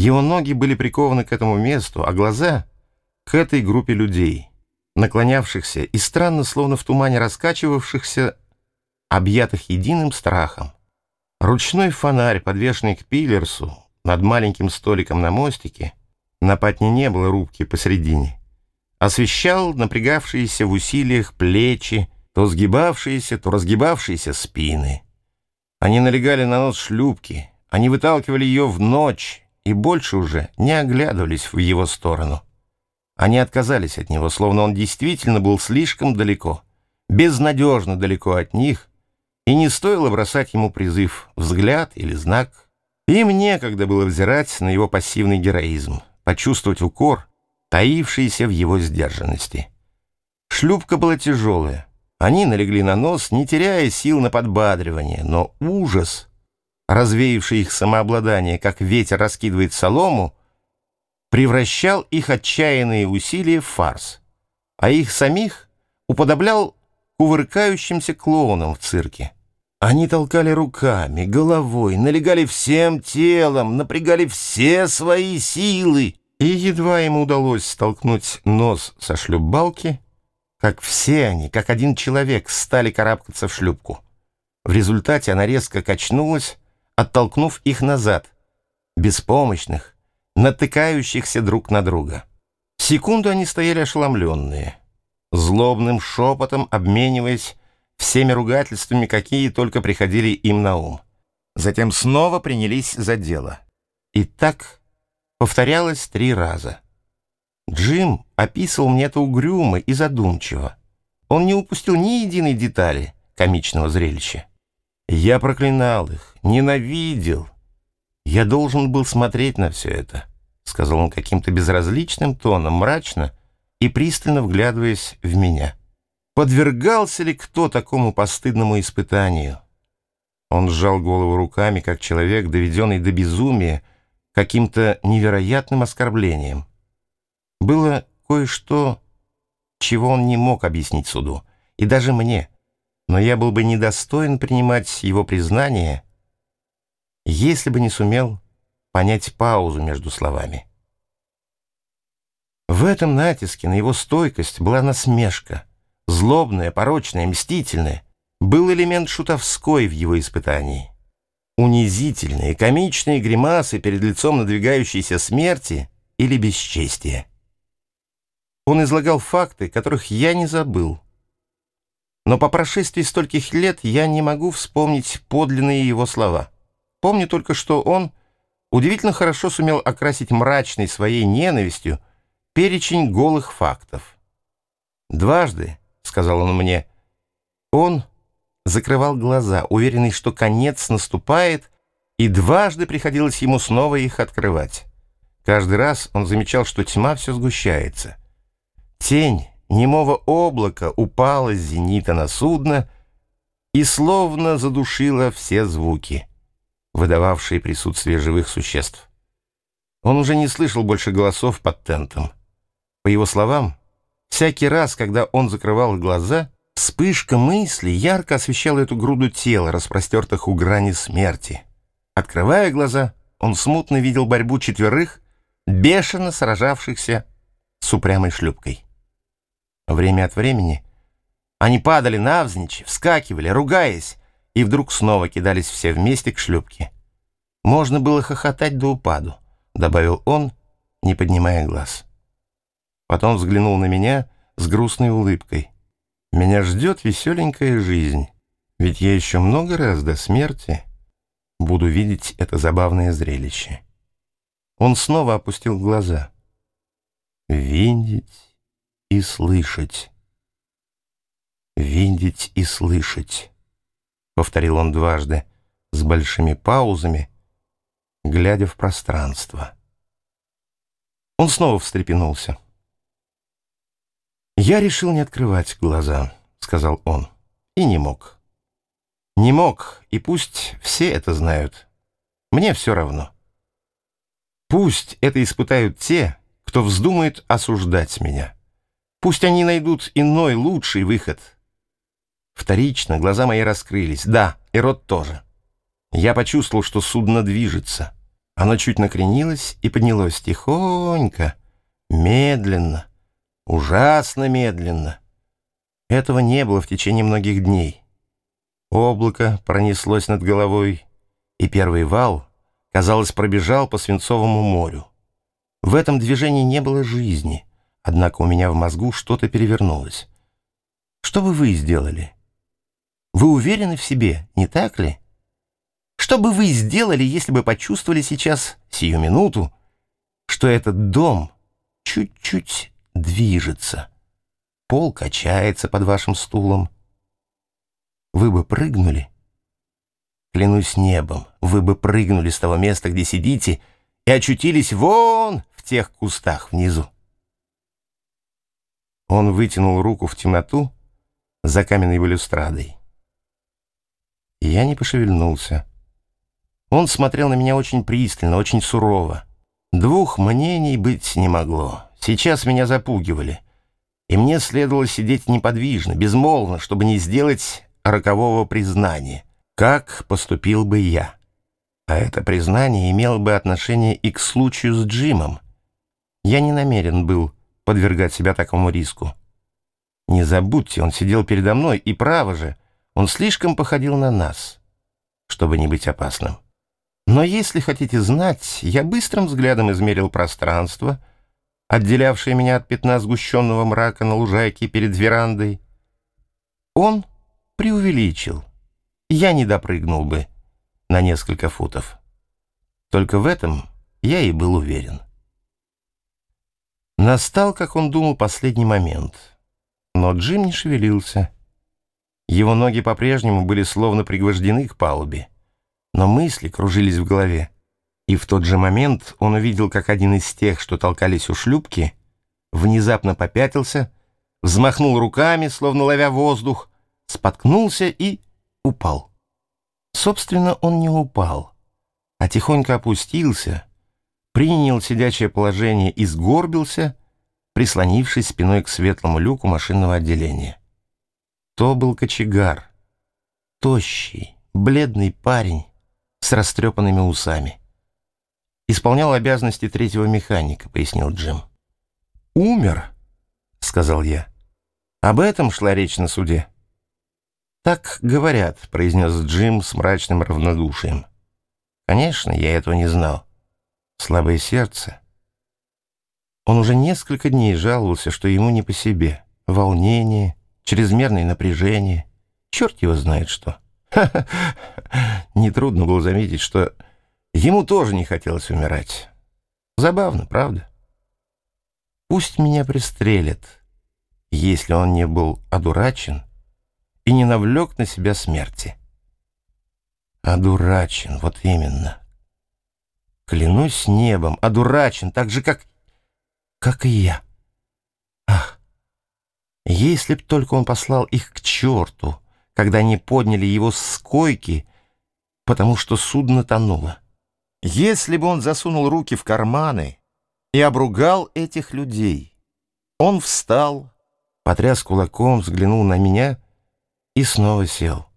Его ноги были прикованы к этому месту, а глаза — к этой группе людей, наклонявшихся и странно, словно в тумане раскачивавшихся, объятых единым страхом. Ручной фонарь, подвешенный к пилерсу над маленьким столиком на мостике, на патне не было рубки посередине, освещал напрягавшиеся в усилиях плечи, то сгибавшиеся, то разгибавшиеся спины. Они налегали на нос шлюпки, они выталкивали ее в ночь и больше уже не оглядывались в его сторону. Они отказались от него, словно он действительно был слишком далеко, безнадежно далеко от них, и не стоило бросать ему призыв, взгляд или знак. Им некогда было взирать на его пассивный героизм, почувствовать укор, таившийся в его сдержанности. Шлюпка была тяжелая. Они налегли на нос, не теряя сил на подбадривание, но ужас, развеявший их самообладание, как ветер раскидывает солому, превращал их отчаянные усилия в фарс, а их самих уподоблял кувыркающимся клоунам в цирке. Они толкали руками, головой, налегали всем телом, напрягали все свои силы, и едва им удалось столкнуть нос со шлюпбалки, как все они, как один человек, стали карабкаться в шлюпку. В результате она резко качнулась, оттолкнув их назад, беспомощных, натыкающихся друг на друга. Секунду они стояли ошеломленные, злобным шепотом обмениваясь всеми ругательствами, какие только приходили им на ум. Затем снова принялись за дело. И так повторялось 3 раза. Джим описывал мне это угрюмо и задумчиво. Он не упустил ни единой детали комичного зрелища. Я проклинал их, ненавидел. Я должен был смотреть на все это, сказал он каким-то безразличным тоном, мрачно и пристально вглядываясь в меня. Подвергался ли кто такому постыдному испытанию? Он сжал голову руками, как человек, доведенный до безумия каким-то невероятным оскорблением. Было кое-что, чего он не мог объяснить суду, и даже мне, но я был бы недостоин принимать его признание, если бы не сумел понять паузу между словами. В этом натиске на его стойкость была насмешка, злобная, порочная, мстительная. Был элемент шутовской в его испытании. Унизительные, комичные гримасы перед лицом надвигающейся смерти или бесчестия. Он излагал факты, которых я не забыл. Но по прошествии стольких лет я не могу вспомнить подлинные его слова. Помню только, что он удивительно хорошо сумел окрасить мрачной своей ненавистью перечень голых фактов. «Дважды, — сказал он мне, — он закрывал глаза, уверенный, что конец наступает, и дважды приходилось ему снова их открывать. Каждый раз он замечал, что тьма все сгущается. Тень немого облака упала с зенита на судно и словно задушила все звуки, выдававшие присутствие живых существ. Он уже не слышал больше голосов под тентом. По его словам, всякий раз, когда он закрывал глаза, вспышка мысли ярко освещала эту груду тела, распростертых у грани смерти. Открывая глаза, он смутно видел борьбу 4 бешено сражавшихся с упрямой шлюпкой. Время от времени они падали навзничь, вскакивали, ругаясь, и вдруг снова кидались все вместе к шлюпке. «Можно было хохотать до упаду», — добавил он, не поднимая глаз. Потом взглянул на меня с грустной улыбкой. «Меня ждет веселенькая жизнь, ведь я еще много раз до смерти буду видеть это забавное зрелище». Он снова опустил глаза. «Видеть и слышать. Видеть и слышать», — повторил он дважды с большими паузами, глядя в пространство. Он снова встрепенулся. «Я решил не открывать глаза», — сказал он, — «и не мог. Не мог, и пусть все это знают. Мне все равно. Пусть это испытают те, кто вздумает осуждать меня. Пусть они найдут иной, лучший выход». Вторично глаза мои раскрылись, да, и рот тоже. Я почувствовал, что судно движется. Оно чуть накренилось и поднялось тихонько, медленно, ужасно медленно. Этого не было в течение многих дней. Облако пронеслось над головой, и первый вал, казалось, пробежал по свинцовому морю. В этом движении не было жизни, однако у меня в мозгу что-то перевернулось. Что бы вы сделали? Вы уверены в себе, не так ли? Что бы вы сделали, если бы почувствовали сейчас, сию минуту, что этот дом чуть-чуть движется, пол качается под вашим стулом? Вы бы прыгнули? Клянусь небом, вы бы прыгнули с того места, где сидите, и очутились вон в тех кустах внизу. Он вытянул руку в темноту за каменной балюстрадой. Я не пошевельнулся. Он смотрел на меня очень пристально, очень сурово. Двух мнений быть не могло. Сейчас меня запугивали, и мне следовало сидеть неподвижно, безмолвно, чтобы не сделать рокового признания, как поступил бы я. А это признание имело бы отношение и к случаю с Джимом. Я не намерен был подвергать себя такому риску. Не забудьте, он сидел передо мной, и право же, он слишком походил на нас, чтобы не быть опасным. Но если хотите знать, я быстрым взглядом измерил пространство, отделявшее меня от пятна сгущенного мрака на лужайке перед верандой. Он преувеличил. Я не допрыгнул бы на несколько футов. Только в этом я и был уверен. Настал, как он думал, последний момент. Но Джим не шевелился. Его ноги по-прежнему были словно пригвождены к палубе, но мысли кружились в голове. И в тот же момент он увидел, как один из тех, что толкались у шлюпки, внезапно попятился, взмахнул руками, словно ловя воздух, споткнулся и упал. Собственно, он не упал, а тихонько опустился, принял сидячее положение и сгорбился, прислонившись спиной к светлому люку машинного отделения. То был кочегар, тощий, бледный парень с растрепанными усами. «Исполнял обязанности третьего механика», — пояснил Джим. «Умер», — сказал я. «Об этом шла речь на суде». «Так говорят», — произнес Джим с мрачным равнодушием. «Конечно, я этого не знал. Слабое сердце». Он уже несколько дней жаловался, что ему не по себе. Волнение, чрезмерное напряжение. Черт его знает что. Нетрудно было заметить, что ему тоже не хотелось умирать. Забавно, правда? Пусть меня пристрелят, если он не был одурачен и не навлек на себя смерти. Одурачен, вот именно. Клянусь небом, одурачен, так же, как и я. Ах, если б только он послал их к черту, когда они подняли его с койки, потому что судно тонуло. Если бы он засунул руки в карманы и обругал этих людей. Он встал, потряс кулаком, взглянул на меня и снова сел.